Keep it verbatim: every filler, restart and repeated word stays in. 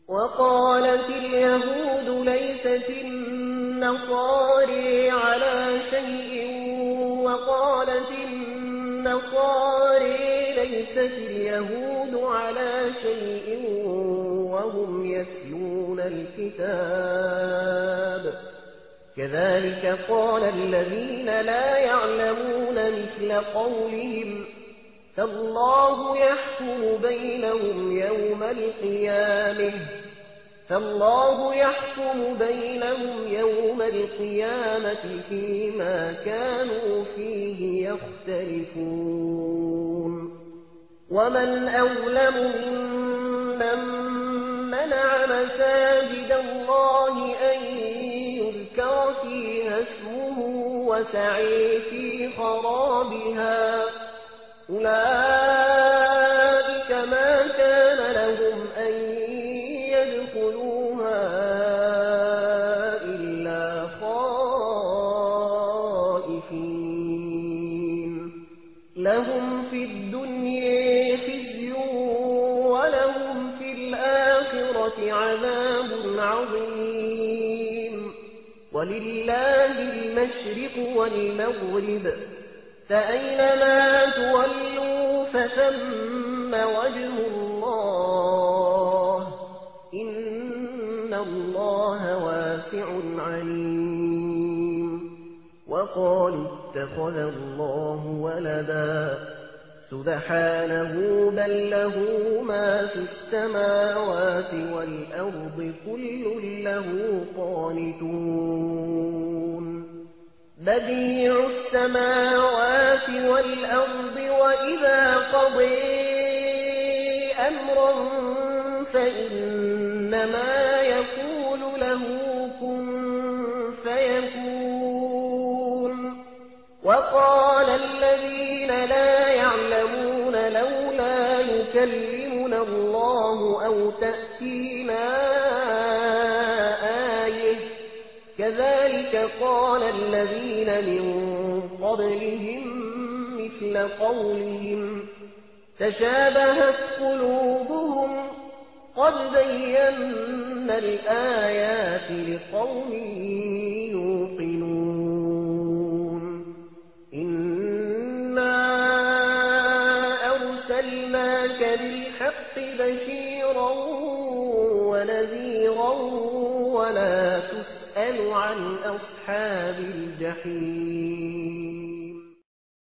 وقالت اليهود ليست النصارى على شيء وقالت النصارى ليست اليهود على شيء وهم يتلون الكتاب كذلك قال الذين لا يعلمون مثل قولهم فالله يحكم بينهم يوم القيامة فالله يحكم بينهم يوم القيامة فيما كانوا فيه يختلفون ومن أظلم ممن منع مساجد الله أن يذكر فيها اسمه وسعي في خرابها أولئك ما كان لهم أن يدخلوها إلا خائفين لهم في الدنيا خزي ولهم في الآخرة عذاب عظيم ولله المشرق والمغرب فأينما تولوا فثم وجه الله إن الله واسع عليم وقالوا اتخذ الله ولدا سبحانه بل له ما في السماوات والأرض كل له قانتون بديع السماوات والأرض وإذا قضي أمرا فإنما يقول له كن فيكون وقال الذين لا يعلمون لولا يكلمنا الله أو تأتينا آية كذلك قال الذين من قبلهم مثل قولهم تشابهت قلوبهم قد بينا الآيات لقوم يوقنون إنا أرسلناك بالحق بشيرا ونذيرا ولا تسأل عن أصحاب الجحيم